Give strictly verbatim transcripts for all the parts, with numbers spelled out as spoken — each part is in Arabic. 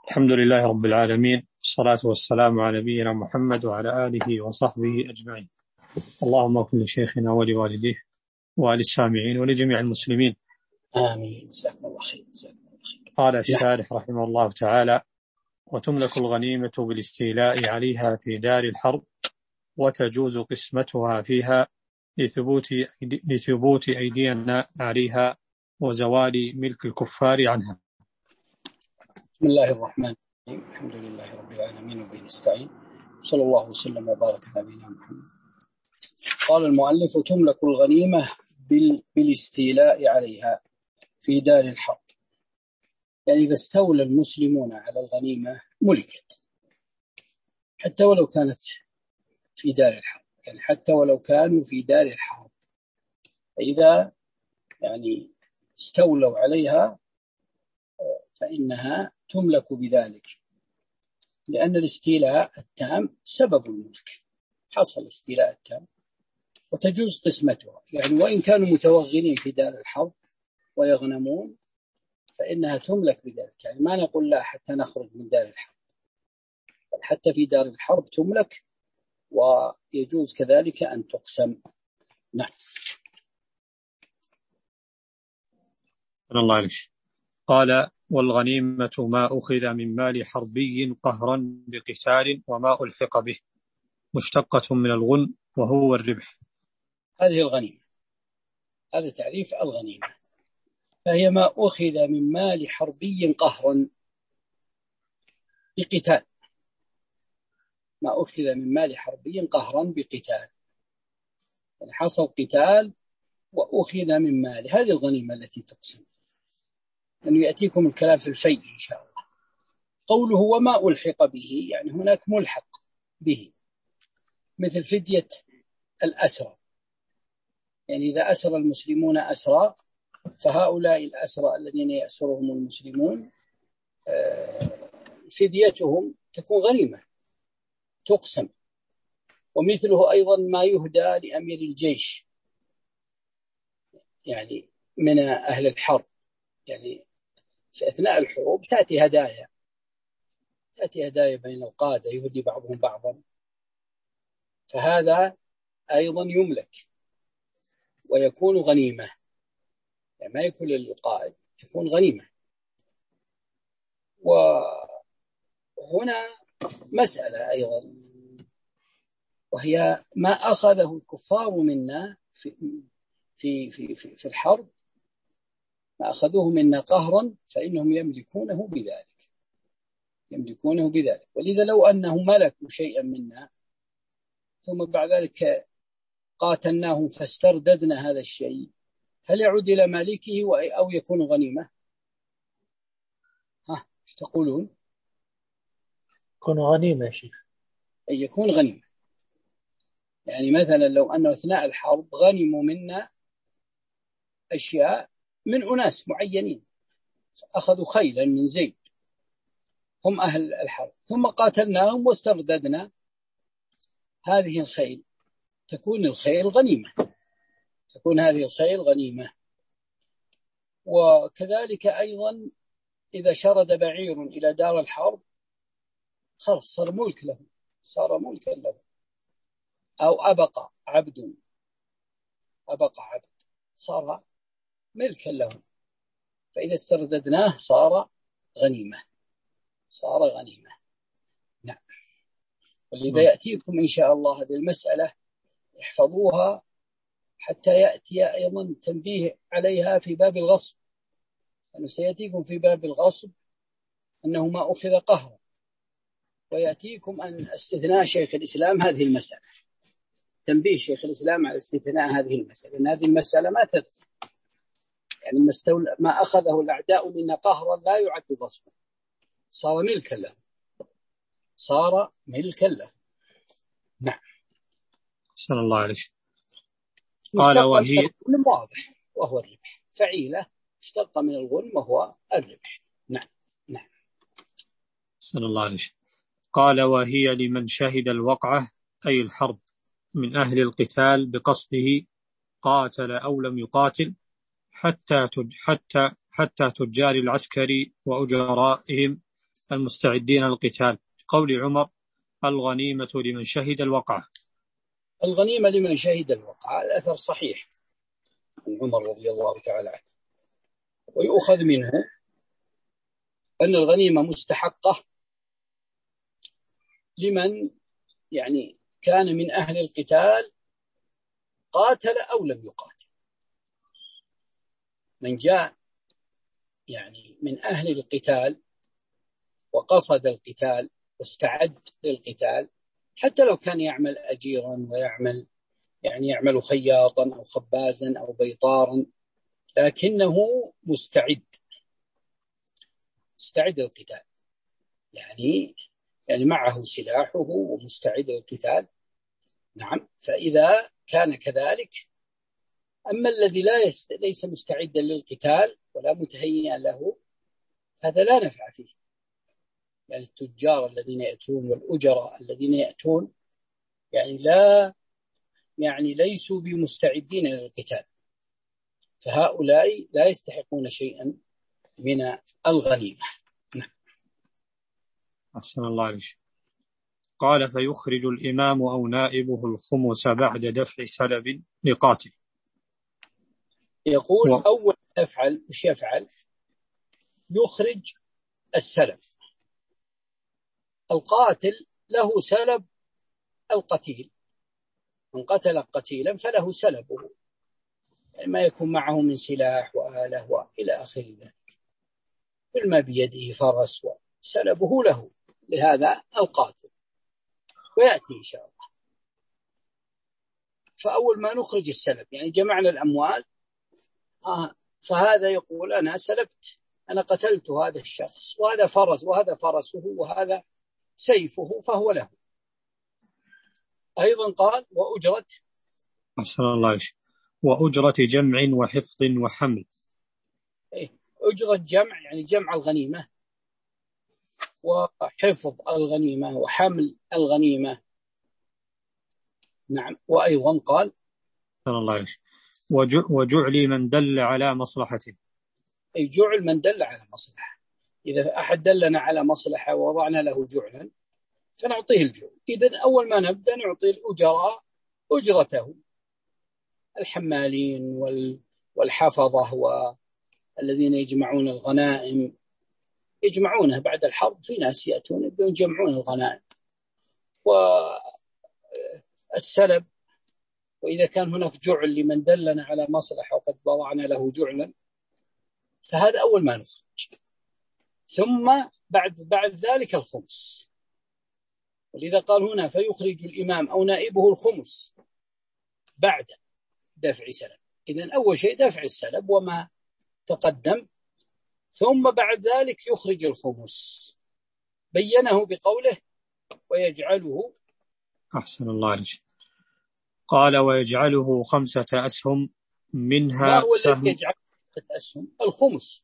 الحمد لله رب العالمين، والصلاة والسلام على نبينا محمد وعلى آله وصحبه أجمعين. اللهم اغفر لشيخنا ولوالديه وللسامعين ولجميع المسلمين، آمين. جزاكم الله خير. قال الشارح رحمه الله تعالى: وتملك الغنيمة بالاستيلاء عليها في دار الحرب، وتجوز قسمتها فيها لثبوت لثبوت أيدينا عليها وزوال ملك الكفار عنها. بسم الله الرحمن الرحيم. الحمد لله رب العالمين وبه نستعين، صلى الله وسلم وبارك على نبينا محمد. قال المؤلف: تملك الغنيمة بالاستيلاء عليها في دار الحرب، يعني إذا استولى المسلمون على الغنيمة ملكت، حتى ولو كانت في دار الحرب، يعني حتى ولو كانوا في دار الحرب، فإذا يعني استولوا عليها فإنها تملك بذلك، لأن الاستيلاء التام سبب الملك، حصل الاستيلاء التام، وتجوز قسمتها، يعني وإن كانوا متوغلين في دار الحرب ويغنمون فإنها تملك بذلك، يعني ما نقول لا حتى نخرج من دار الحرب، بل حتى في دار الحرب تملك، ويجوز كذلك أن تقسم. نعم. الله عليك. قال: والغنيمة ما أخذ من مال حربي قهرا بقتال وما ألحق به، مشتقة من الغن وهو الربح. هذه الغنيمة، هذا تعريف الغنيمة، فهي ما أخذ من مال حربي قهرا بقتال، ما أخذ من مال حربي قهرا بقتال، يعني حصل قتال وأخذ من مال، هذه الغنيمة التي تقسم، أنه يأتيكم الكلام في الفيء إن شاء الله. قوله وما ألحق به، يعني هناك ملحق به، مثل فدية الأسرى، يعني إذا أسر المسلمون أسرى فهؤلاء الأسرى الذين يأسرهم المسلمون فديتهم تكون غنيمة تقسم. ومثله أيضا ما يهدى لأمير الجيش، يعني من أهل الحرب، يعني في أثناء الحروب تأتي هدايا تأتي هدايا بين القادة، يهدي بعضهم بعضا، فهذا أيضا يملك ويكون غنيمة، يعني ما يكون للقائد، يكون غنيمة. وهنا مسألة أيضا، وهي ما أخذه الكفار منا في في في في, في الحرب، ما أخذوه منا قهرا فإنهم يملكونه بذلك يملكونه بذلك ولذا لو أنهم ملكوا شيئا منا ثم بعد ذلك قاتلناهم فاسترددنا هذا الشيء، هل يعود إلى مالكه أو يكون غنيمة؟ ها ايش تقولون؟ يكون غنيمة يا شيخ. أي يكون غنيمة، يعني مثلا لو أنه أثناء الحرب غنموا منا أشياء من أناس معينين، أخذوا خيلا من زيد هم أهل الحرب، ثم قاتلناهم واسترددنا هذه الخيل، تكون الخيل غنيمة، تكون هذه الخيل غنيمة. وكذلك أيضا إذا شرد بعير إلى دار الحرب خلاص صار ملك له، صار ملكا له. أو أبقى عبد أبقى عبد صار ملكا له، فإذا استرددناه صار غنيمة صار غنيمة. نعم. وإذا يأتيكم إن شاء الله هذه المسألة احفظوها حتى يأتي أيضا تنبيه عليها في باب الغصب، أنه سيأتيكم في باب الغصب أنه ما أخذ قهرا، ويأتيكم أن استثناء شيخ الإسلام هذه المسألة، تنبيه شيخ الإسلام على استثناء هذه المسألة، أن هذه المسألة ما تدخل، يعني ما, استول... ما أخذه الأعداء منا قهرا لا يعد غصبا، صار ملكا له صار ملكا له. نعم. صلى الله عليه. قال: وهي واضح وهو الربح، فعيلة اشتق من الغنم وهو الربح. نعم. نعم. صلى الله عليه. قال: وهي لمن شهد الوقعة أي الحرب من أهل القتال بقصده، قاتل أو لم يقاتل، حتى حتى حتى تجار العسكر وأجرائهم المستعدين للقتال، قول عمر: الغنيمة لمن شهد الوقعة. الغنيمة لمن شهد الوقعة، الأثر صحيح عن عمر رضي الله تعالى عنه، ويؤخذ منه أن الغنيمة مستحقة لمن يعني كان من أهل القتال قاتل أو لم يقاتل. من جاء يعني من أهل القتال وقصد القتال واستعد للقتال، حتى لو كان يعمل أجيرا ويعمل يعني يعمل خياطا أو خبازا أو بيطارا، لكنه مستعد مستعد للقتال، يعني يعني معه سلاحه ومستعد للقتال. نعم، فإذا كان كذلك. أما الذي لا يست... ليس مستعدا للقتال ولا متهيئا له، هذا لا نفع فيه. يعني التجار الذين يأتون والأجراء الذين يأتون يعني لا يعني ليسوا بمستعدين للقتال، فهؤلاء لا يستحقون شيئا من الغنيمة. نعم. أحسن الله عليك. قال: فيخرج الإمام أو نائبه الخمس بعد دفع سلب لقاتل. يقول و... أول يفعل مش يفعل يخرج السلب. القاتل له سلب القتيل، من قتل قتيلا فله سلبه، يعني ما يكون معه من سلاح وآله وإلى آخر ذلك، كل ما بيده فرس وسلبه له لهذا القاتل، ويأتي إن شاء الله. فأول ما نخرج السلب يعني جمعنا الأموال، آه فهذا يقول أنا سلبت، أنا قتلت هذا الشخص، وهذا فرس وهذا فرسه وهذا سيفه، فهو له. أيضا قال: وأجرة أحسن الله عليك. وأجرة جمع وحفظ وحمل. إيه؟ أجرة جمع يعني جمع الغنيمة، وحفظ الغنيمة، وحمل الغنيمة. نعم. وأيضا قال: أحسن الله عليك. وجعل من دل على مصلحته. أي جعل من دل على مصلحة. إذا أحد دلنا على مصلحة ووضعنا له جعلا فنعطيه الجعل. إذن أول ما نبدأ نعطي الأجراء أجرته، الحمالين والحفظة والذين يجمعون الغنائم يجمعونها بعد الحرب، في ناس يأتون يبدون يجمعون الغنائم والسلب. وإذا كان هناك جعل لمن دلنا على مصلحة وقد وضعنا له جعلا، فهذا أول ما نخرج. ثم بعد بعد ذلك الخمس، ولذا قال هنا: فيخرج الإمام أو نائبه الخمس بعد دفع سلب. إذن أول شيء دفع السلب وما تقدم، ثم بعد ذلك يخرج الخمس، بينه بقوله: ويجعله. أحسن الله عليك. قال: ويجعله خمسة أسهم منها سهم. يجعل خمسة أسهم الخمس.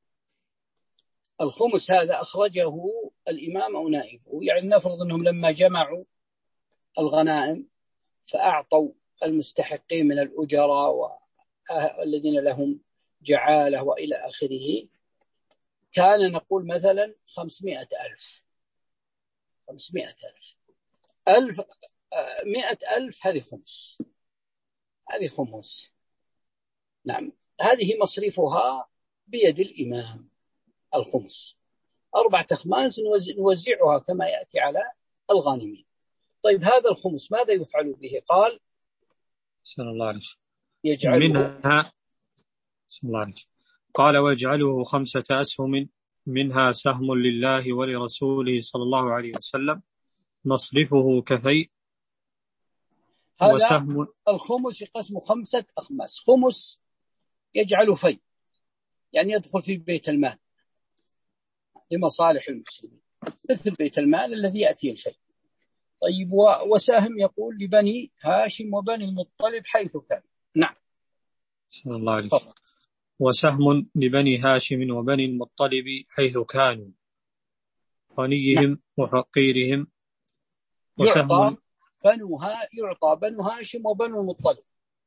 الخمس هذا أخرجه الإمام أو نائبه، يعني نفرض أنهم لما جمعوا الغنائم فأعطوا المستحقين من الأجراء والذين لهم جعالة وإلى آخره، كان نقول مثلا خمسمائة ألف خمسمائة ألف ألف مئة ألف، هذه خمس، هذه خمس. نعم، هذه مصرفها بيد الإمام الخمس، أربعة أخماس نوزعها كما يأتي على الغانمين. طيب هذا الخمس ماذا يفعل به؟ قال: بسم الله عليك. يجعله منها بسم الله عليك. قال: ويجعله خمسة أسهم منها سهم لله ولرسوله صلى الله عليه وسلم نصرفه كفي. هذا وسهم الخمس يقسم خمسة أخماس. خمس يجعل في، يعني يدخل في بيت المال لمصالح المسلمين، مثل بيت المال الذي يأتي الفي. طيب وسهم يقول لبني هاشم وبني المطلب حيث كان. نعم. بسم الله عليك. وسهم لبني هاشم وبني المطلب حيث كانوا، غنيهم نعم. وفقيرهم. وسهم يعطى بنوها يعطى بنو هاشم وبنو المطلب.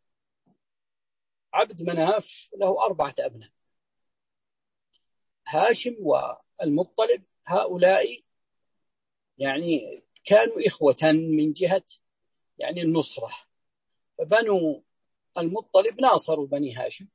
عبد مناف له أربعة أبناء، هاشم والمطلب هؤلاء يعني كانوا إخوة من جهة يعني النصرة، فبنو المطلب ناصروا بني هاشم.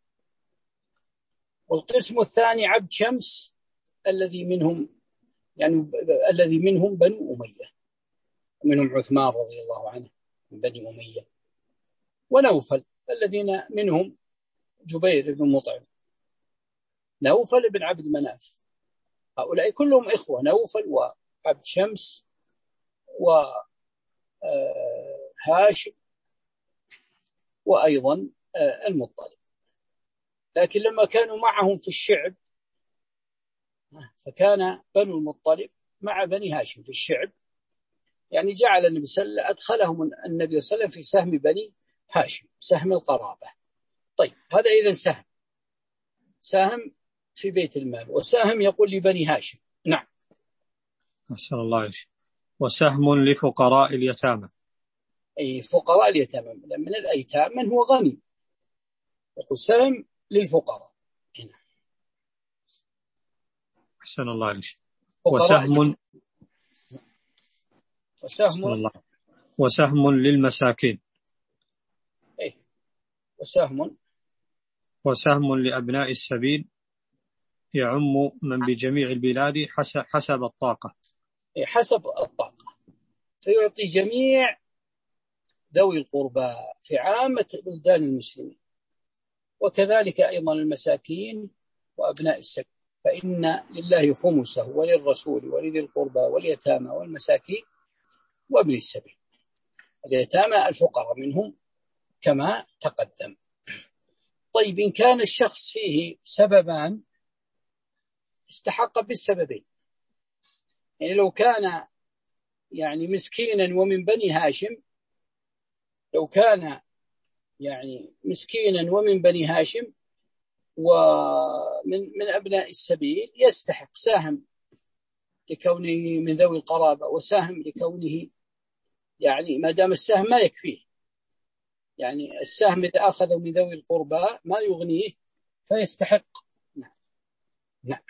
والقسم الثاني عبد شمس الذي منهم يعني الذي منهم بنو أمية، منهم عثمان رضي الله عنه من بني أمية، ونوفل الذين منهم جبير بن مطعم، نوفل بن عبد مناف. هؤلاء كلهم إخوة، نوفل وعبد شمس وهاشم وأيضا المطلب. لكن لما كانوا معهم في الشعب فكان بنو المطلب مع بني هاشم في الشعب، يعني جعل النبي صلى الله عليه وسلم أدخلهم النبي صلى الله عليه وسلم في سهم بني هاشم، سهم القرابة. طيب هذا إذن سهم سهم في بيت المال، وسهم يقول لبني هاشم. نعم. أحسن الله عليك. وسهم لفقراء اليتامى. أي فقراء اليتامى من الأيتام من هو غني، يقول سهم للفقراء هنا. أحسن الله عليك. وسهم وسهم وسهم للمساكين. إيه وسهم وسهم لأبناء السبيل يعم من بجميع البلاد حسب حسب الطاقة. إيه حسب الطاقة، فيعطي جميع ذوي القربى في عامة بلدان المسلمين، وكذلك أيضا المساكين وأبناء السبيل، فإن لله خمسه وللرسول ولذي القربى واليتامى والمساكين وابن السبيل. اليتامى الفقراء منهم كما تقدم. طيب إن كان الشخص فيه سببان استحق بالسببين، يعني لو كان يعني مسكينا ومن بني هاشم، لو كان يعني مسكينا ومن بني هاشم ومن من أبناء السبيل يستحق سهم لكونه من ذوي القرابة، وسهم لكونه يعني ما دام السهم ما يكفيه، يعني السهم إذا أخذ من ذوي القربى ما يغنيه فيستحق. نعم. نعم.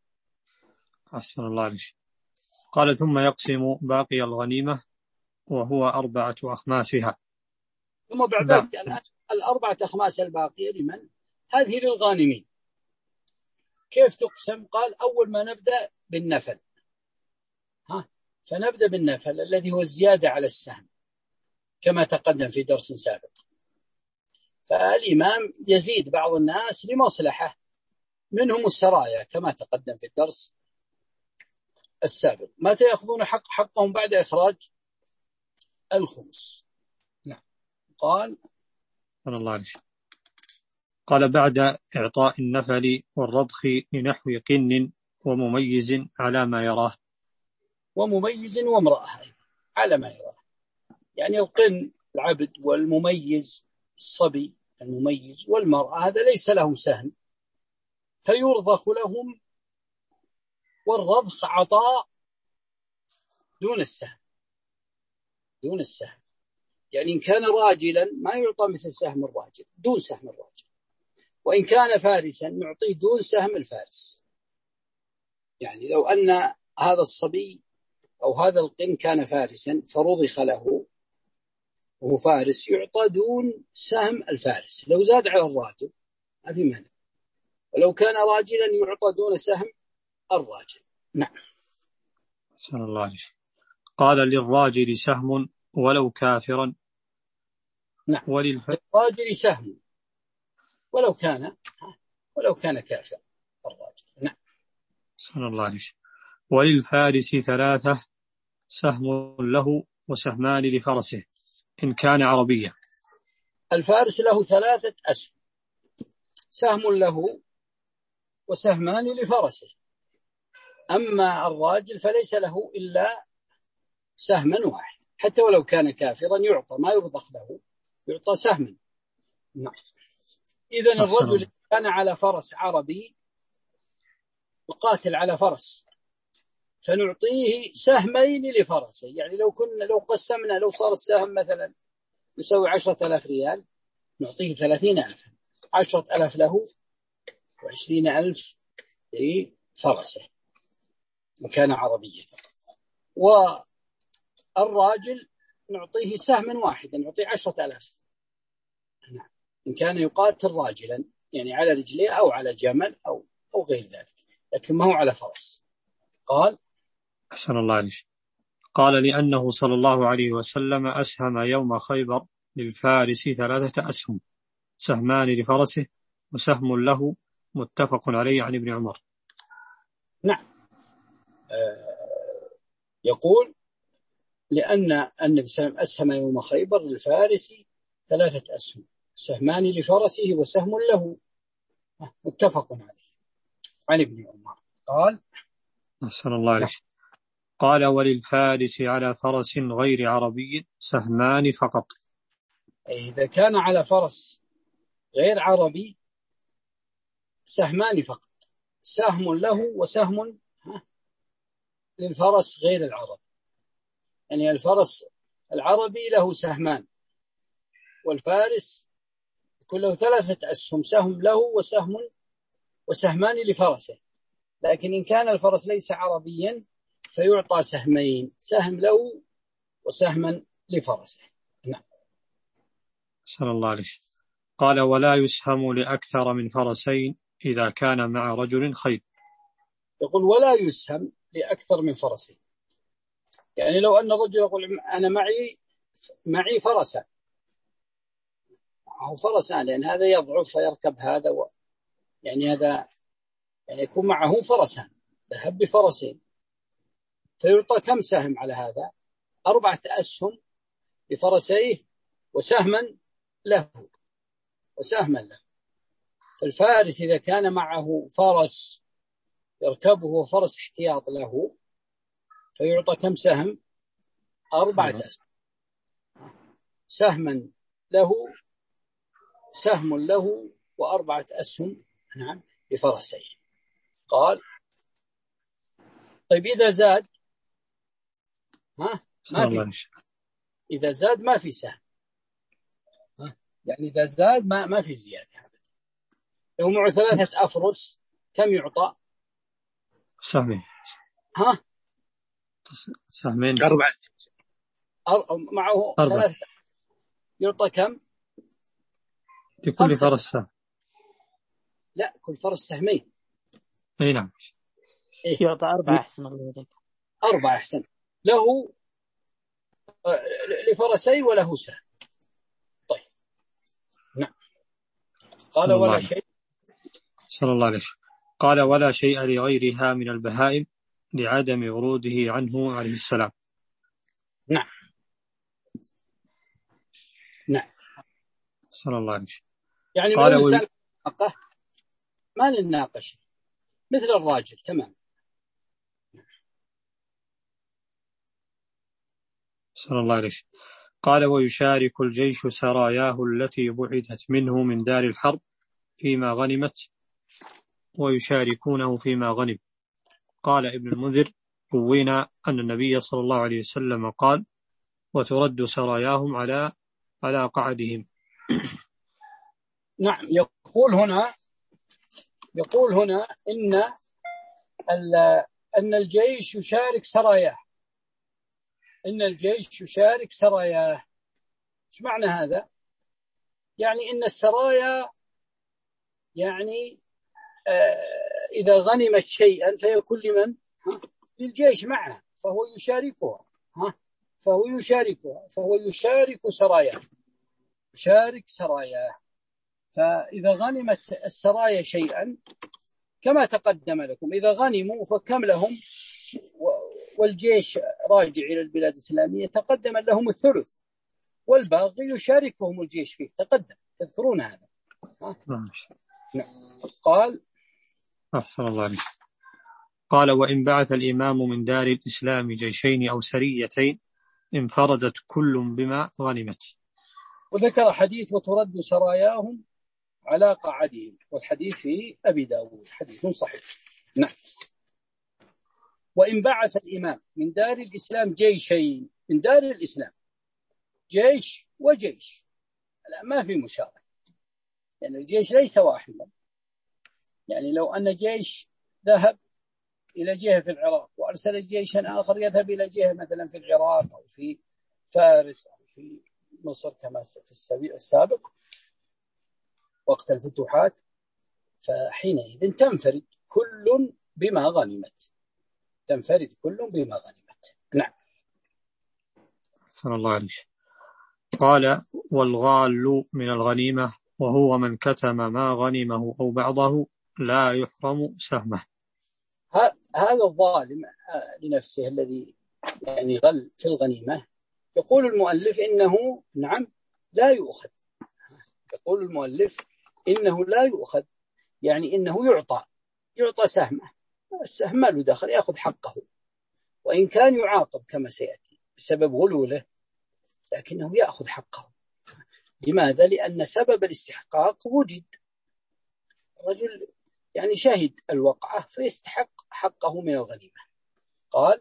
أحسن الله عليك. قال ثم يقسم باقي الغنيمة وهو أربعة أخماسها. ثم بعد ذلك الآن الأربعة أخماس الباقية لمن؟ هذه للغانمين. كيف تقسم؟ قال أول ما نبدأ بالنفل، ها فنبدأ بالنفل الذي هو الزيادة على السهم كما تقدم في درس سابق. فالإمام يزيد بعض الناس لمصلحة، منهم السرايا كما تقدم في الدرس السابق. متى يأخذون حق حقهم؟ بعد إخراج الخمس. نعم. قال الله عليك. قال بعد إعطاء النفل والرضخ لنحو قن ومميز على ما يراه. ومميز وامرأة على ما يراه، يعني القن العبد والمميز الصبي المميز والمرأة هذا ليس لهم سهم فيرضخ لهم، والرضخ عطاء دون السهم، دون السهم يعني إن كان راجلا ما يعطى مثل سهم الراجل، دون سهم الراجل، وإن كان فارسا نعطيه دون سهم الفارس. يعني لو أن هذا الصبي أو هذا القن كان فارسا فرضخ له وهو فارس يعطى دون سهم الفارس، لو زاد على الراجل ما في مانع، ولو كان راجلا يعطى دون سهم الراجل. نعم. صلى الله عليه. قال للراجل سهم ولو كافرا. نعم. وللف... للراجل سهم ولو كان ولو كان كافر الراجل. نعم. صلى الله عليه. وللفارس ثلاثة، سهم له وسهمان لفرسه إن كان عربيا. الفارس له ثلاثة أسهم، سهم له وسهمان لفرسه. أما الراجل فليس له إلا سهما واحد، حتى ولو كان كافرا يعطى ما يرضخ له، يعطى سهما. نعم. إذن الرجل كان على فرس عربي وقاتل على فرس فنعطيه سهمين لفرسه، يعني لو كنا لو قسمنا لو صار السهم مثلا يساوي عشرة آلاف ريال نعطيه ثلاثين ألف، عشرة ألاف له وعشرين ألف لفرسه. وكان عربيا. والراجل نعطيه سهم واحد، نعطيه عشرة آلاف إن كان يقاتل راجلا، يعني على رجليه أو على جمل أو أو غير ذلك، لكن ما هو على فرس. قال أحسن الله عليك. قال لأنه صلى الله عليه وسلم أسهم يوم خيبر للفارس ثلاثة أسهم، سهمان لفرسه وسهم له، متفق عليه عن ابن عمر. نعم. آه يقول لأن النبي صلى الله عليه وسلم أسهم يوم خيبر للفارس ثلاثة أسهم، سهمان لفرسه وسهم له، متفق عليه عن ابن عمر. قال أحسن الله عليك. قال وللفارس على فرس غير عربي سهمان فقط. إذا كان على فرس غير عربي سهمان فقط، سهم له وسهم للفرس غير العربي. يعني الفرس العربي له سهمان، والفارس يكون له ثلاثة أسهم، سهم له وسهم وسهمان لفرسه. لكن إن كان الفرس ليس عربيا فيعطى سهمين، سهم له وسهما لفرسه. نعم. صلى الله عليه. قال ولا يسهم لأكثر من فرسين إذا كان مع رجل خيل. يقول ولا يسهم لأكثر من فرسين، يعني لو أن الرجل يقول أنا معي معي فرسان، هو فرسان لأن هذا يضعف فيركب هذا و... يعني هذا يعني يكون معه فرسان، ذهب بفرسين، فيعطى كم سهم على هذا؟ أربعة أسهم لفرسيه وسهما له وسهما له. فالفارس إذا كان معه فرس يركبه وفرس احتياط له فيعطى كم سهم؟ أربعة أسهم، سهما له سهم له وأربعة أسهم نعم لفرسيه. قال طيب إذا زاد ها ما في، إذا زاد ما في سهم، ها يعني إذا زاد ما ما في زيادة. لو معه ثلاثة أفرس كم يعطى؟ سهمين. ها سهمين أربعة. أر... معه أربعة. ثلاثة يعطى كم؟ لكل فرس سهم. لا كل فرس سهمين. أي نعم. إيه؟ يعطى أربعة. أحسن الله عليك. أربعة أحسن له لفرسي وله سهم. طيب نعم. قال ولا شيء صلى الله عليه. قال ولا شيء لغيرها من البهائم لعدم وروده عنه عليه السلام. نعم نعم. صلى الله عليه. يعني قال لو إنسان ناقة ما للناقة مثل الراجل تمام. صلى الله عليه. قال ويشارك الجيش سراياه التي بعثت منه من دار الحرب فيما غنمت ويشاركونه فيما غنم. قال ابن المنذر روينا أن النبي صلى الله عليه وسلم قال وترد سراياهم على على قعدهم. نعم. يقول هنا يقول هنا إن أن الجيش يشارك سراياه، إن الجيش يشارك سراياه. إيش معنى هذا؟ يعني إن السرايا يعني آه إذا غنمت شيئا فيكون لمن؟ للجيش معه، فهو يشاركها ها فهو يشاركها فهو يشارك سراياه يشارك سراياه. فإذا غنمت السرايا شيئا كما تقدم لكم، إذا غنموا فكم لهم والجيش راجع إلى البلاد الإسلامية تقدم لهم الثلث، والباقي يشاركهم الجيش فيه، تقدم تذكرون هذا. نعم. قال أحسن الله عليك. قال وإن بعث الإمام من دار الإسلام جيشين أو سريتين انفردت كل بما غنمت. وذكر حديث وترد سراياهم على قعدهم، والحديث في أبي داود حديث صحيح. نعم. وإن بعث الإمام من دار الإسلام جيشين، من دار الإسلام جيش وجيش، لا ما في مشاركة، يعني الجيش ليس واحدا. يعني لو أن جيش ذهب إلى جهة في العراق، وأرسل جيشا آخر يذهب إلى جهة مثلا في العراق أو في فارس أو في مصر كما في السابق وقت الفتوحات، فحينئذ تنفرد كل بما غنمت، تنفرد كل بما غنمت. نعم. صلى الله عليه وسلم. قال: والغال من الغنيمة وهو من كتم ما غنمه أو بعضه لا يحرم سهمه. هذا الظالم لنفسه الذي يعني غل في الغنيمة، يقول المؤلف إنه نعم لا يؤخذ، يقول المؤلف إنه لا يؤخذ، يعني إنه يعطى يعطى سهمه، السهم ما له دخل، يأخذ حقه، وإن كان يعاقب كما سيأتي بسبب غلوله، لكنه يأخذ حقه. لماذا؟ لأن سبب الاستحقاق وجد، رجل يعني شهد الوقعة فيستحق حقه من الغنيمة. قال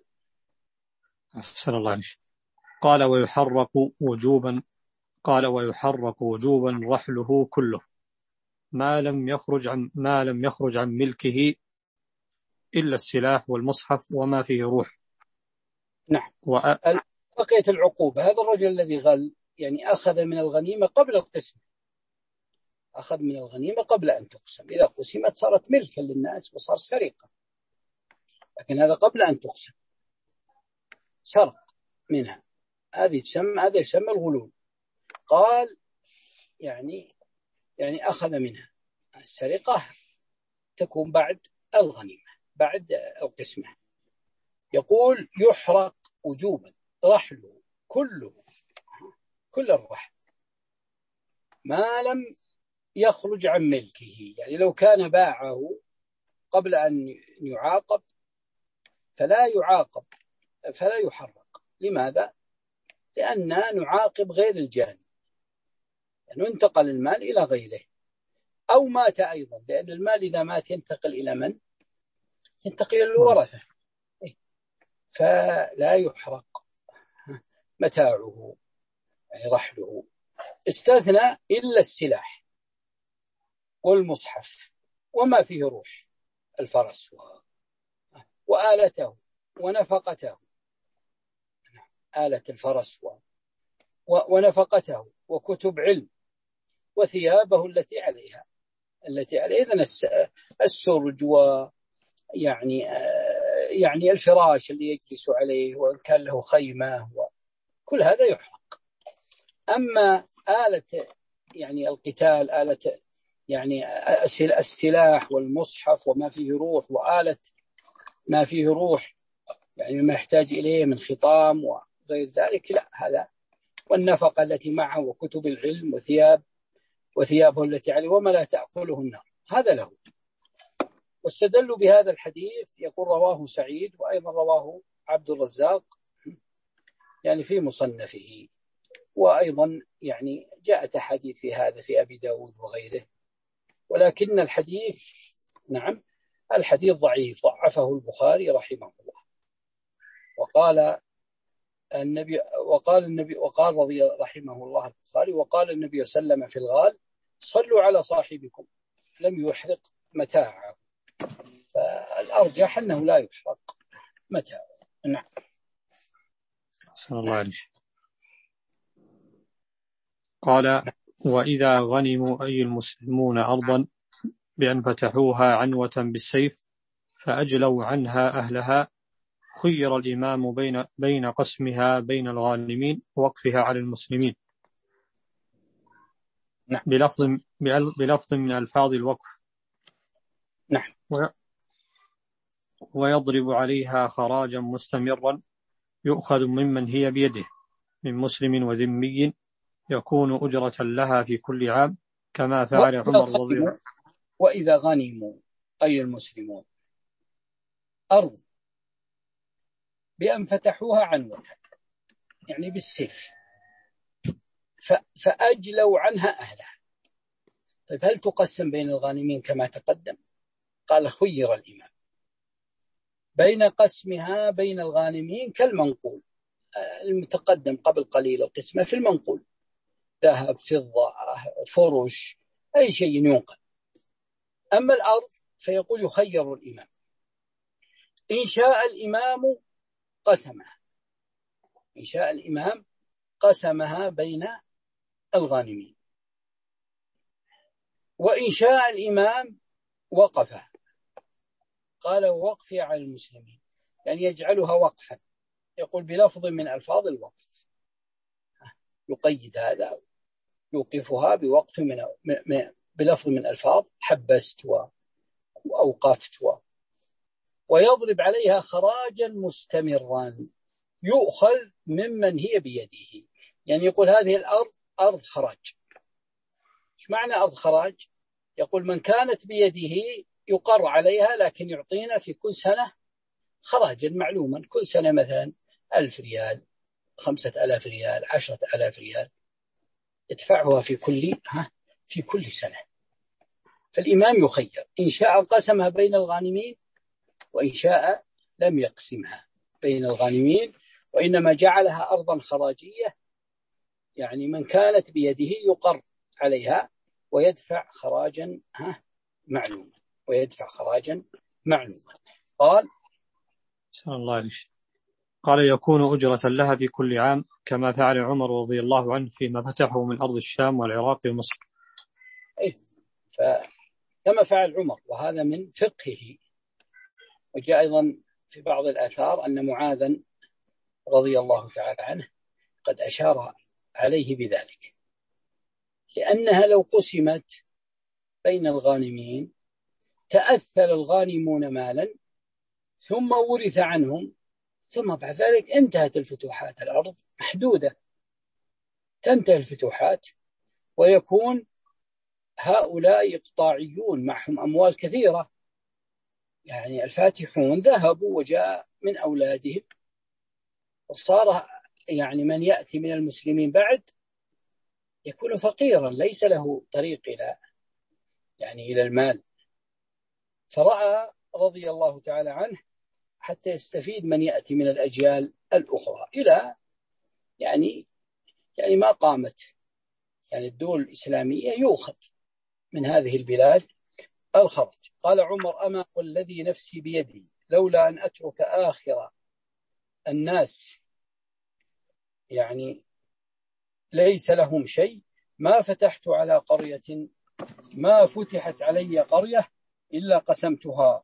أحسن الله عليه. قال: ويحرق وجوبا قال ويحرق وجوبا رحله كله ما لم يخرج عن ما لم يخرج عن ملكه إلا السلاح والمصحف وما فيه روح. نعم. وأ... بقية العقوبة، هذا الرجل الذي غل يعني أخذ من الغنيمة قبل القسم، أخذ من الغنيمة قبل أن تقسم، إذا قسمت صارت ملكا للناس وصار سرقة، لكن هذا قبل أن تقسم سرق منها، هذه تسمى هذا يسمى الغلول. قال يعني يعني أخذ منها، السرقة تكون بعد الغنيمة بعد القسمة. يقول يحرق وجوبا رحله كله، كل الرحل ما لم يخرج عن ملكه، يعني لو كان باعه قبل أن يعاقب فلا يعاقب فلا يحرق. لماذا؟ لأننا نعاقب غير الجاني، يعني انتقل المال إلى غيره أو مات أيضا، لأن المال إذا مات ينتقل إلى من؟ ينتقل إلى الورثة، فلا يحرق متاعه يعني رحله. استثنى إلا السلاح والمصحف وما فيه روح، الفرس وآلته ونفقته، آلة الفرس ونفقته وكتب علم وثيابه التي عليها التي عليه إذن السرج ويعني يعني الفراش اللي يجلس عليه وإن كان له خيمة وكل هذا يحرق. أما آلة يعني القتال، آلة يعني السلاح والمصحف وما فيه روح وآلة ما فيه روح يعني ما يحتاج إليه من خطام وغير ذلك، لا هذا، والنفقة التي معه وكتب العلم وثياب وثيابه التي عليه وما لا تأكله النار هذا له. واستدلوا بهذا الحديث، يقول رواه سعيد وأيضا رواه عبد الرزاق يعني في مصنفه، وأيضا يعني جاءت حديث في هذا في أبي داود وغيره، ولكن الحديث نعم الحديث ضعيف، ضعفه البخاري رحمه الله. وقال النبي وقال النبي وقال رضي رحمه الله البخاري وقال النبي صلى الله عليه وسلم في الغال: صلوا على صاحبكم لم يحرق متاعه. فالأرجح أنه لا يحرق متاعه. نعم. صلى الله عليه وسلم. قال: وإذا غنموا أي المسلمون أرضا بأن فتحوها عنوة بالسيف فأجلوا عنها أهلها خير الإمام بين بين قسمها بين الغانمين ووقفها على المسلمين. نعم. بلفظ بلفظ من ألفاظ الوقف. نعم. ويضرب عليها خراجا مستمرا يؤخذ ممن هي بيده من مسلم وذمي يكون أجرة لها في كل عام كما فعل عمر رضي الله عنه. وإذا غنموا أي المسلمون أرض بأن فتحوها عنوة يعني بالسيف فأجلوا عنها أهلها. طيب هل تقسم بين الغانمين كما تقدم؟ قال خير الإمام بين قسمها بين الغانمين كالمنقول المتقدم قبل قليل، القسمة في المنقول ذهب فضة فرش أي شيء ينقل. أما الأرض فيقول يخير الإمام إن شاء الإمام قسمها إن شاء الإمام قسمها بين الغانمين، وإن شاء الإمام وقفها. قال ووقفها على المسلمين، يعني يجعلها وقفا، يقول بلفظ من ألفاظ الوقف، يقيد هذا، يوقفها بوقف من بلفظ من ألفاظ حبست وأوقفت و ويضرب عليها خراجا مستمرا يؤخذ ممن هي بيده. يعني يقول هذه الأرض أرض خراج. إيش معنى أرض خراج؟ يقول من كانت بيده يقر عليها، لكن يعطينا في كل سنة خراجا معلوما، كل سنة مثلا ألف ريال، خمسة ألاف ريال، عشرة ألاف ريال، يدفعها في كل ها في كل سنة. فالإمام يخير، إن شاء قسمها بين الغانمين، وإن شاء لم يقسمها بين الغانمين، وإنما جعلها أرضا خراجية، يعني من كانت بيده يقر عليها ويدفع خراجا ها معلوما ويدفع خراجا معلوما. قال سأل الله عليك. قال يكون أجرة لها في كل عام، كما فعل عمر رضي الله عنه فيما فتحه من أرض الشام والعراق ومصر. إيه، فكما فعل عمر، وهذا من فقهه. وجاء أيضا في بعض الآثار أن معاذا رضي الله تعالى عنه قد أشار عليه بذلك، لأنها لو قسمت بين الغانمين تأثل الغانمون مالا ثم ورث عنهم، ثم بعد ذلك انتهت الفتوحات. الأرض محدودة، تنتهي الفتوحات ويكون هؤلاء إقطاعيون معهم أموال كثيرة، يعني الفاتحون ذهبوا وجاء من أولادهم، وصار يعني من يأتي من المسلمين بعد يكون فقيرا ليس له طريق إلى يعني إلى المال. فرأى رضي الله تعالى عنه حتى يستفيد من يأتي من الأجيال الأخرى إلى يعني يعني ما قامت يعني الدول الإسلامية، يؤخذ من هذه البلاد الخرج. قال عمر أما والذي نفسي بيدي لولا أن أترك آخر الناس يعني ليس لهم شيء ما فتحت على قرية ما فتحت علي قرية إلا قسمتها.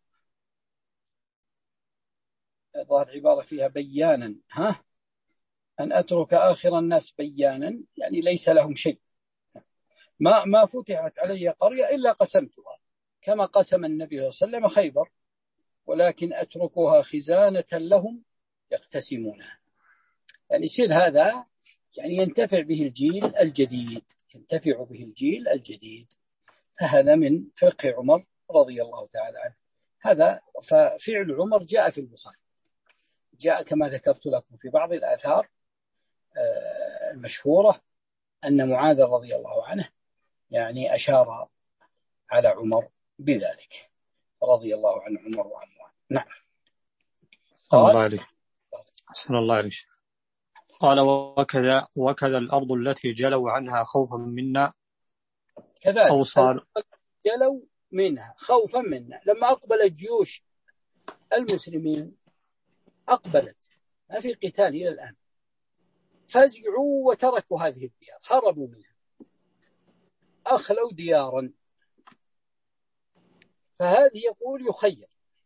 ظهر عبارة فيها بيانا، ها أن أترك آخر الناس بيانا يعني ليس لهم شيء، ما ما فتحت علي قرية إلا قسمتها، كما قسم النبي صلى الله عليه وسلم خيبر، ولكن أتركها خزانة لهم يقتسمونها. يعني يصير هذا يعني ينتفع به الجيل الجديد، ينتفع به الجيل الجديد. فهذا من فقه عمر رضي الله تعالى عنه. هذا ففعل عمر جاء في البخاري، جاء كما ذكرت لكم في بعض الآثار المشهورة أن معاذ رضي الله عنه يعني أشار على عمر بذلك رضي الله عن عمر وعن معاذ. نعم. قال الله عليك. أحسن الله عليك. قال وكذا وكذا الأرض التي جلوا عنها خوفا منا كذلك أو صار جلوا منها خوفا منا. لما أقبلت جيوش المسلمين أقبلت، ما في قتال إلى الآن، فزعوا وتركوا هذه الديار، هربوا منها، أخلوا ديارا. فهذه يقول يخير،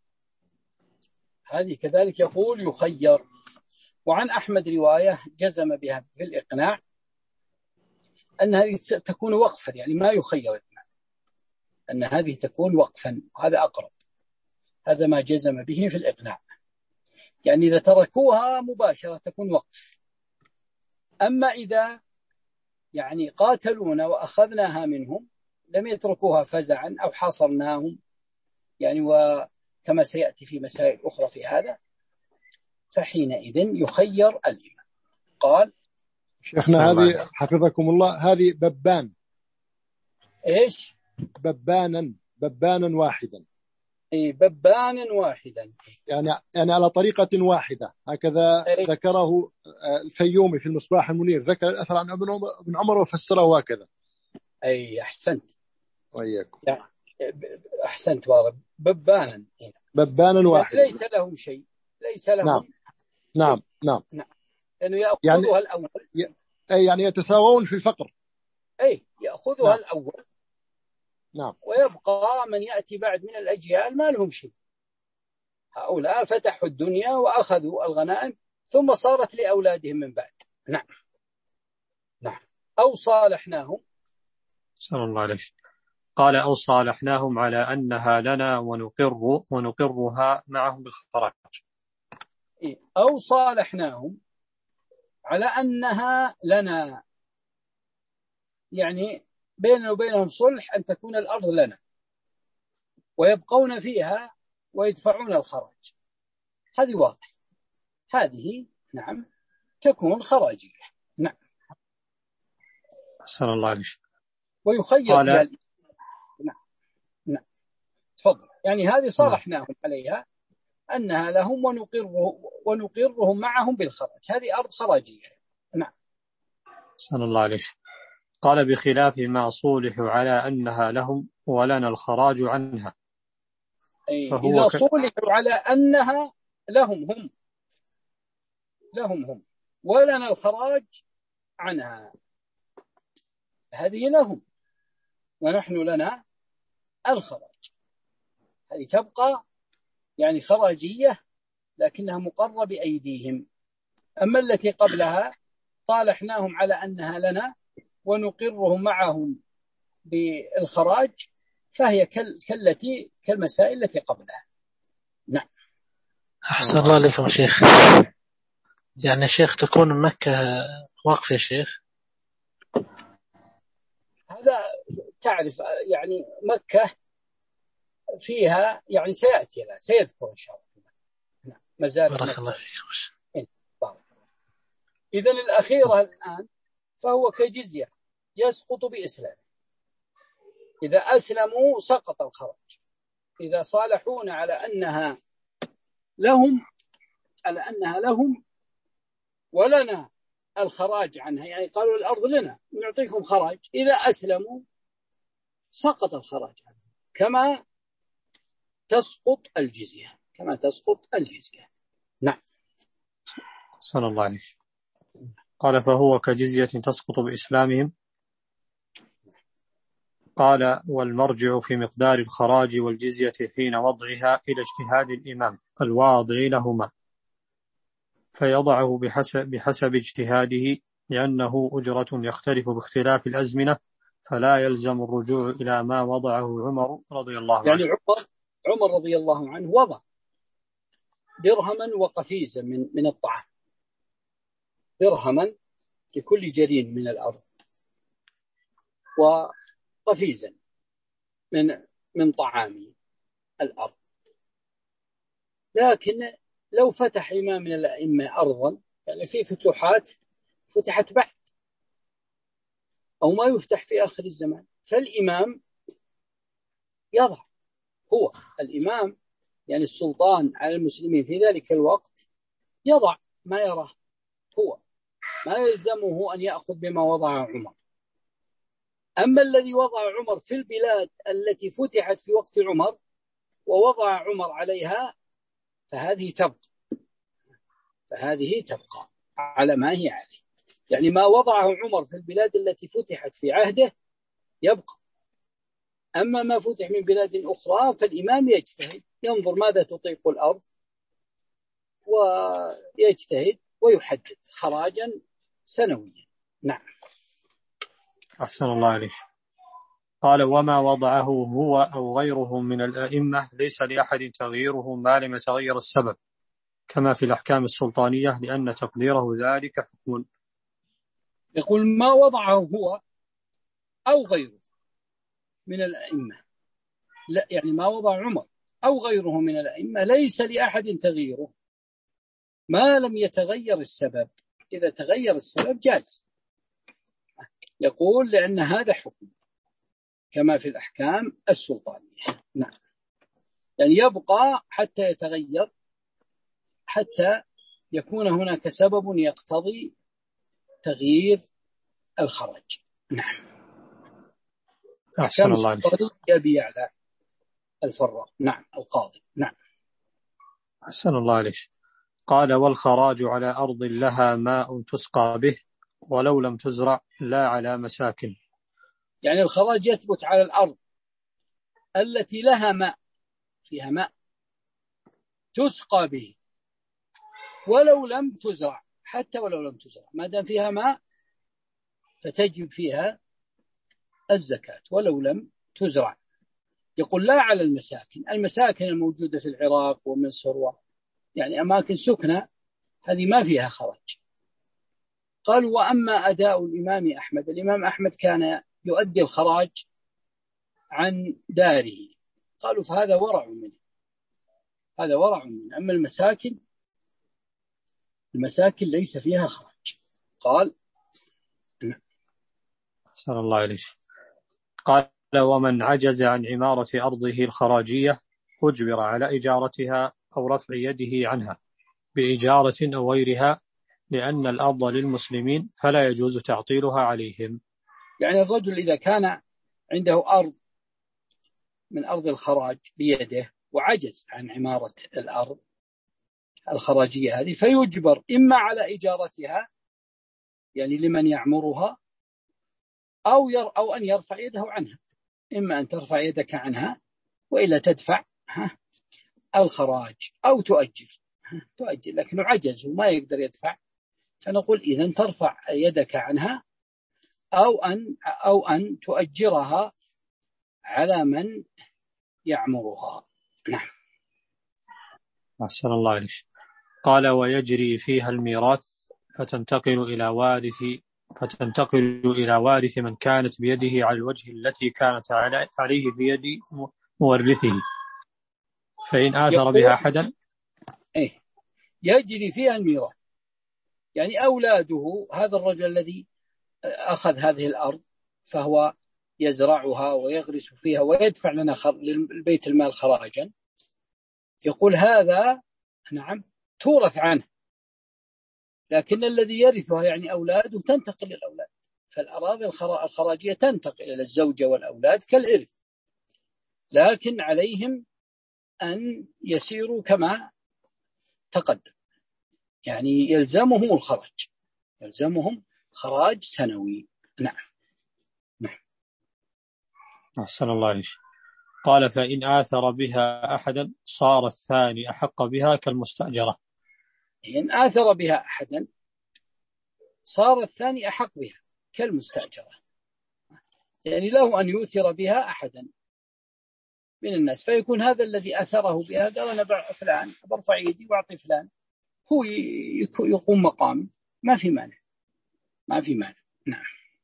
هذه كذلك يقول يخير. وعن أحمد رواية جزم بها في الإقناع أن هذه تكون وقفا، يعني ما يخير الإمام، أن هذه تكون وقفا، وهذا أقرب، هذا ما جزم به في الإقناع، يعني إذا تركوها مباشرة تكون وقف. أما إذا يعني قاتلونا وأخذناها منهم لم يتركوها فزعا أو حاصرناهم، يعني وكما سيأتي في مسائل أخرى في هذا، فحينئذ يخير الإمام. قال شيخنا هذه حفظكم الله هذه ببان إيش ببانا ببانا واحدا، إيه ببانا واحدا، يعني يعني على طريقة واحدة، هكذا إيه؟ ذكره الفيومي في المصباح المنير، ذكر الأثر عن ابن عمر وفسره هكذا. أي أحسنت وإياكم. أحسنت وارب ببانا. ببانا واحدا. ليس لهم شيء، ليس لهم. نعم نعم نعم نعم، لأنه يأخذها يعني الأول. أي يعني يتساوون في الفقر. أي يأخذها نعم. الأول. نعم. ويبقى من يأتي بعد من الأجيال ما لهم شيء. هؤلاء فتحوا الدنيا وأخذوا الغنائم ثم صارت لأولادهم من بعد. نعم نعم. أو صالحناهم. صلى الله عليه وسلم. قال أو صالحناهم على أنها لنا ونقر ونقرها معهم بالخراج. أو صالحناهم على أنها لنا، يعني بيننا وبينهم صلح أن تكون الأرض لنا ويبقون فيها ويدفعون الخراج. هذه واضح، هذه نعم تكون خراجية. نعم. صلى الله عليه وسلم. ويخير قال... فيها. نعم نعم تفضل. يعني هذه صالحناهم عليها أنها لهم ونقره ونقرهم معهم بالخراج، هذه أرض خراجية. نعم. صلى الله عليه وسلم. قال بخلاف ما صولحوا على أنها لهم ولنا الخراج عنها. فهو إذا صولحوا على أنها لهم هم لهم هم ولنا الخراج عنها، هذه لهم ونحن لنا الخراج، هذه تبقى يعني خراجية لكنها مقرة بأيديهم. أما التي قبلها صالحناهم على أنها لنا ونقرهم معهم بالخراج فهي كالتي كالمسائل التي قبلها. نعم. أحسن الله عليكم شيخ. يعني شيخ تكون مكة وقف يا شيخ؟ هذا تعرف يعني مكة فيها يعني سيأتي لا سيذكر إن شاء الله. نعم. مزال. بارك الله فيكم. إذن الأخيرة الآن فهو كجزية يسقط بإسلام. إذا أسلموا سقط الخراج. إذا صالحون على أنها لهم على أنها لهم ولنا الخراج عنها، يعني قالوا الأرض لنا نعطيكم خراج، إذا أسلموا سقط الخراج عنها كما تسقط الجزية كما تسقط الجزية. نعم. صلى الله عليه وسلم. قال فهو كجزية تسقط بإسلامهم. قال والمرجع في مقدار الخراج والجزية حين وضعها إلى اجتهاد الإمام الواضع لهما، فيضعه بحسب, بحسب اجتهاده، لأنه أجرة يختلف باختلاف الأزمنة، فلا يلزم الرجوع إلى ما وضعه عمر رضي الله عنه. يعني عمر, عمر رضي الله عنه وضع درهما وقفيزا من, من الطعام، درهما لكل جرين من الأرض وقفيزا من من طعام الأرض. لكن لو فتح إمام من الأئمة أرضا، يعني في فتوحات فتحت بعد أو ما يفتح في آخر الزمان، فالإمام يضع، هو الإمام يعني السلطان على المسلمين في ذلك الوقت يضع ما يراه هو، ما يلزمه أن يأخذ بما وضع عمر. أما الذي وضع عمر في البلاد التي فتحت في وقت عمر ووضع عمر عليها فهذه تبقى فهذه تبقى على ما هي عليه. يعني ما وضعه عمر في البلاد التي فتحت في عهده يبقى. أما ما فتح من بلاد أخرى فالإمام يجتهد، ينظر ماذا تطيق الأرض ويجتهد ويحدد خراجا سنويا. نعم. أحسن الله عليك. قال وما وضعه هو أو غيره من الأئمة ليس لأحد تغييره ما لم يتغير السبب، كما في الأحكام السلطانية، لأن تقديره ذلك حكم. يقول ما وضعه هو أو غيره من الأئمة، لا يعني ما وضع عمر أو غيره من الأئمة ليس لأحد تغييره ما لم يتغير السبب. إذا تغير السبب جاز. يقول لأن هذا حكم كما في الأحكام السلطانية. نعم. يعني يبقى حتى يتغير، حتى يكون هناك سبب يقتضي تغيير الخراج. نعم. أحسن الله عليك. أبي يعلى الفراء. نعم القاضي. نعم. أحسن الله عليك. قال والخراج على أرض لها ماء تسقى به ولو لم تزرع لا على مساكن. يعني الخراج يثبت على الأرض التي لها ماء، فيها ماء تسقى به ولو لم تزرع، حتى ولو لم تزرع ما دام فيها ماء فتجب فيها الزكاة ولو لم تزرع. يقول لا على المساكن، المساكن الموجودة في العراق ومصر يعني أماكن سكنة هذه ما فيها خراج. قالوا وأما أداء الإمام أحمد، الإمام أحمد كان يؤدي الخراج عن داره، قالوا فهذا ورع منه، هذا ورع منه. أما المساكن المساكن ليس فيها خراج. قال أحسن الله عليك. قال ومن عجز عن عمارة أرضه الخراجية أجبر على إجارتها أو رفع يده عنها بإجارة أو غيرها، لأن الأرض للمسلمين فلا يجوز تعطيلها عليهم. يعني الرجل إذا كان عنده أرض من أرض الخراج بيده وعجز عن عمارة الأرض الخراجية هذه فيجبر إما على إجارتها يعني لمن يعمرها أو, ير أو أن يرفع يده عنها، إما أن ترفع يدك عنها وإلا تدفع الخراج أو تؤجر تؤجر لكنه عجز وما يقدر يدفع، فنقول إذن ترفع يدك عنها أو أن, أو أن تؤجرها على من يعمرها. نعم. أحسن الله عليك. قال ويجري فيها الميراث فتنتقل إلى وارث فتنتقل إلى وارث من كانت بيده على الوجه التي كانت عليه في يد مورثه، فإن آثر بها أحدا إيه يجري فيها الميراث، يعني أولاده هذا الرجل الذي أخذ هذه الأرض فهو يزرعها ويغرس فيها ويدفع لنا للبيت المال خراجا، يقول هذا نعم تورث عنه، لكن الذي يرثها يعني أولاده تنتقل للأولاد، فالأراضي الخراجية تنتقل إلى الزوجة والأولاد كالإرث، لكن عليهم أن يسيروا كما تقدم، يعني يلزمهم الخراج، يلزمهم خراج سنوي. نعم. نعم. أحسن الله عليك. قال فإن آثر بها أحدا صار الثاني أحق بها كالمستأجرة. إن آثر بها أحدا صار الثاني أحق بها كالمستأجرة، يعني له أن يؤثر بها أحدا من الناس، فيكون هذا الذي أثره بها قال أنا فلان برفع يدي وأعطي فلان هو يقوم مقامي، ما في مانع ما في مانع. نعم.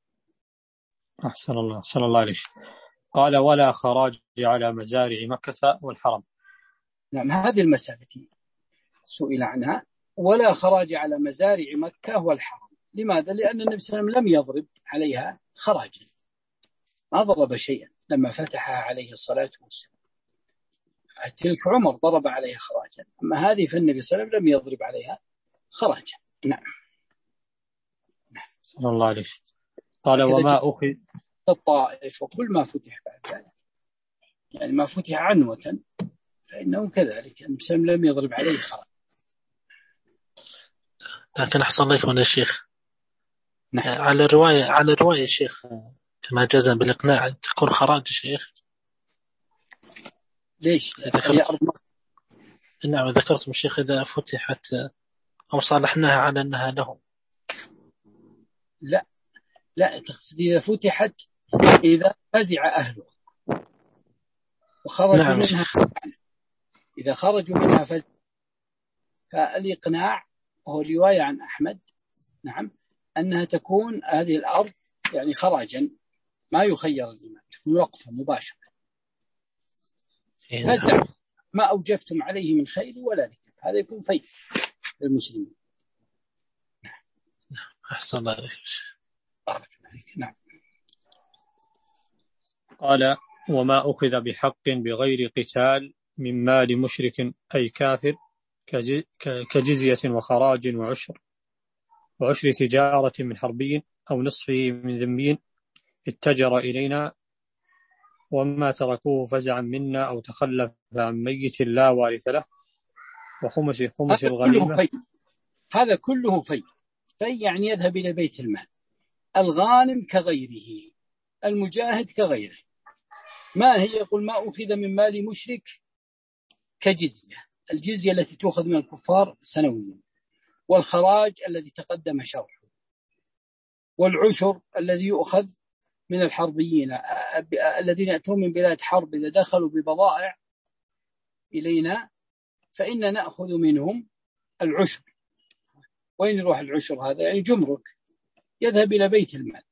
أحسن الله أحسن الله عليك. قال ولا خراج على مزارع مكة والحرم. نعم هذه المسألة التي سئل عنها، ولا خراج على مزارع مكة والحرم. لماذا؟ لأن النبي صلى الله عليه وسلم لم يضرب عليها خراجا، ما ضرب شيئا لما فتحها عليه الصلاة والسلام، تلك عمر ضرب عليها خراجا، أما هذه فالنبي صلى الله عليه وسلم لم يضرب عليها خراجا. نعم. صلى الله عليه. قال وما أخذ الطائف وكل ما فتح بعد ذلك، يعني ما فتح عنوة فإنه كذلك النبي صلى الله عليه وسلم لم يضرب عليه خراج. لكن أحسن الله يكون يا شيخ. نعم. على الرواية على الرواية شيخ كما جزم بالإقناع تكون خراج شيخ. ليش؟ ذكرت نعم ذكرتم الشيخ إذا فتحت أو صالحناها على أنها لهم. لا لا تقصد إذا فتحت إذا فزع أهله وخرجوا نعم منها، إذا خرجوا منها فزع، فالإقناع وهو رواية عن أحمد نعم أنها تكون هذه الأرض يعني خراجا ما يخير الإمام، تكون وقفة مباشرة، فزع ما أوجفتم عليه من خير ولا ذكر، هذا يكون فيء للمسلمين. أحسن الله عليك. نعم. قال وما أخذ بحق بغير قتال من مال مشرك أي كافر كجزية وخراج وعشر وعشر تجارة من حربي أو نصفه من ذمي اتجر إلينا وما تركوه فزعا منا أو تخلف عن ميت لا وارث له وخمس خمس هذا كله الغنيمة. في هذا كله في في يعني يذهب إلى بيت المال. الغانم كغيره، المجاهد كغيره. ما هي؟ يقول ما أخذ من مال مشرك كجزية، الجزية التي تأخذ من الكفار سنويا، والخراج الذي تقدم شرحه، والعشر الذي يؤخذ من الحربيين الذين يأتون من بلاد حرب إذا دخلوا ببضائع إلينا فإن نأخذ منهم العشر. وين يروح العشر هذا؟ يعني جمرك، يذهب إلى بيت المال.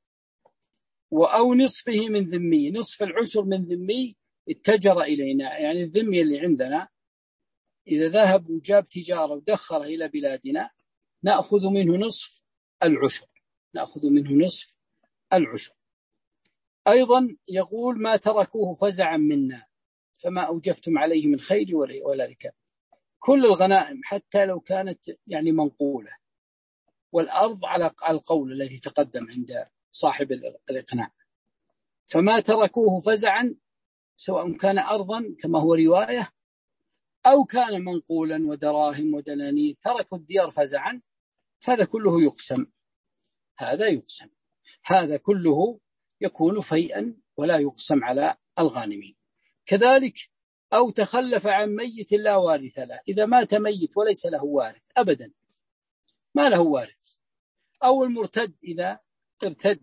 أو نصفه من ذمي، نصف العشر من ذمي اتجر إلينا، يعني الذمي اللي عندنا إذا ذهب وجاب تجارة ودخل إلى بلادنا نأخذ منه نصف العشر، نأخذ منه نصف العشر. أيضا يقول ما تركوه فزعا منا فما أوجفتم عليه من خير ولا ركاب. كل الغنائم حتى لو كانت يعني منقولة، والأرض على القول الذي تقدم عند صاحب الإقناع، فما تركوه فزعا سواء كان أرضا كما هو رواية أو كان منقولا ودراهم ودنانير، تركوا الديار فزعا، فهذا كله يقسم. هذا يقسم، هذا كله يكون فيئا ولا يقسم على الغانمين. كذلك أو تخلف عن ميت لا وارث له، إذا مات ميت وليس له وارث أبدا، ما له وارث. أو المرتد إذا ارتد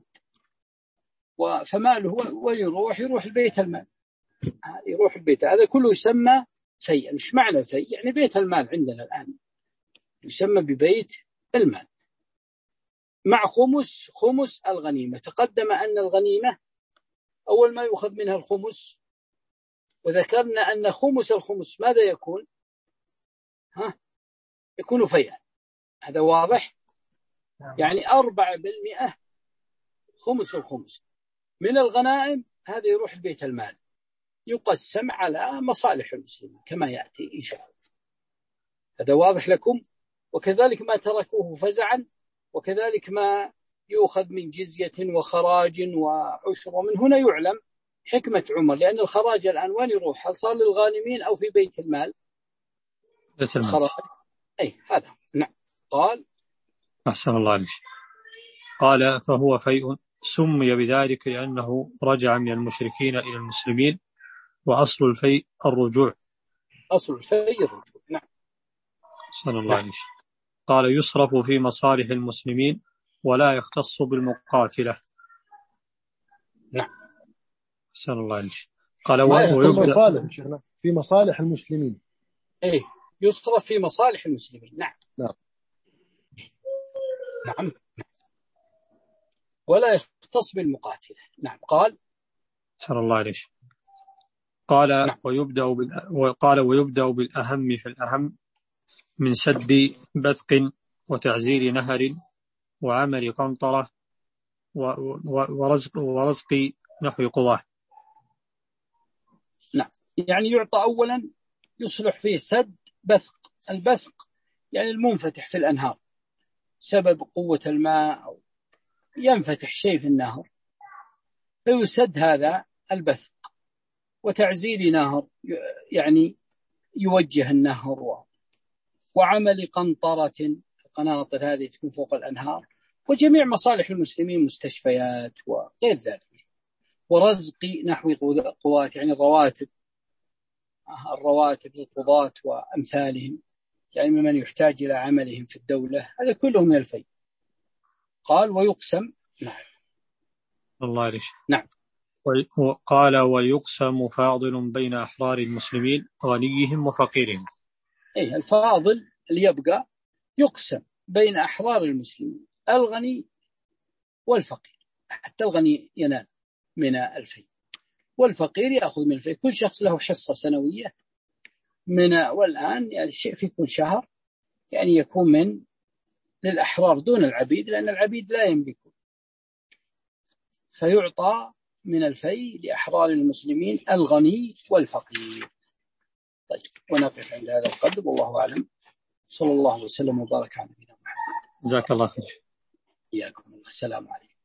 فماله ويروح يروح البيت المال، يروح البيت، هذا كله يسمى فيئا. مش معنى في؟ يعني بيت المال عندنا الآن يسمى ببيت المال مع خمس خمس الغنيمة. تقدم أن الغنيمة أول ما يؤخذ منها الخمس، وذكرنا أن خمس الخمس ماذا يكون؟ ها؟ يكون فيئا. هذا واضح؟ يعني أربعة بالمئة خمس الخمس من الغنائم، هذا يروح البيت المال يقسم على مصالح المسلمين كما يأتي إن شاء الله. هذا واضح لكم؟ وكذلك ما تركوه فزعا، وكذلك ما يؤخذ من جزية وخراج وعشر. ومن هنا يعلم حكمة عمر، لأن الخراج الآن وين يروح؟ هل صار للغانمين أو في بيت المال؟ بيت المال. الخراج أي هذا. نعم. قال أحسن الله عليك. قال فهو فيء سمي بذلك لأنه رجع من المشركين إلى المسلمين، وأصل الفيء الرجوع. أصل الفيء الرجوع. نعم. أحسن الله عليك. قال يصرف في مصالح المسلمين ولا يختص بالمقاتلة. نعم. أحسن الله عليك. قال ويبدأ في مصالح المسلمين. إيه يصرف في مصالح المسلمين. نعم. نعم. نعم. ولا يختص بالمقاتلة. نعم. قال أحسن الله عليك. قال نعم. ويبدأ بال... وقال ويبدأ بالأهم في الأهم من سد بثق وتعزير نهر وعمل قنطرة ورزق ورزق نحو قضاه. نعم. يعني يعطى أولا يصلح فيه سد بثق. البثق يعني المنفتح في الأنهار، سبب قوة الماء أو ينفتح شيء في النهر فيسد هذا البثق. وتعزير نهر يعني يوجه النهر، وعمل قنطرة، القناطر هذه تكون فوق الأنهار، وجميع مصالح المسلمين مستشفيات وغير ذلك. ورزق نحو قضاة يعني الرواتب، الرواتب للقضاة وأمثالهم، يعني ممن يحتاج إلى عملهم في الدولة، هذا كله من الفيء. قال ويقسم. نعم. الله عليك. نعم. قال ويقسم فاضل بين أحرار المسلمين غنيهم وفقيرهم. أي الفاضل اللي يبقى يقسم بين أحرار المسلمين، الغني والفقير. حتى الغني ينال من الفيء والفقير يأخذ من الفيء. كل شخص له حصة سنوية من، والآن يعني شيء في كل شهر يعني يكون من للأحرار دون العبيد، لأن العبيد لا يملكون، فيعطى من الفيء لأحرار المسلمين الغني والفقير. طيب ونقف عند هذا القدر والله أعلم. صلى الله عليه وسلم وبارك على نبينا محمد. جزاك الله خير. إياكم. السلام عليكم.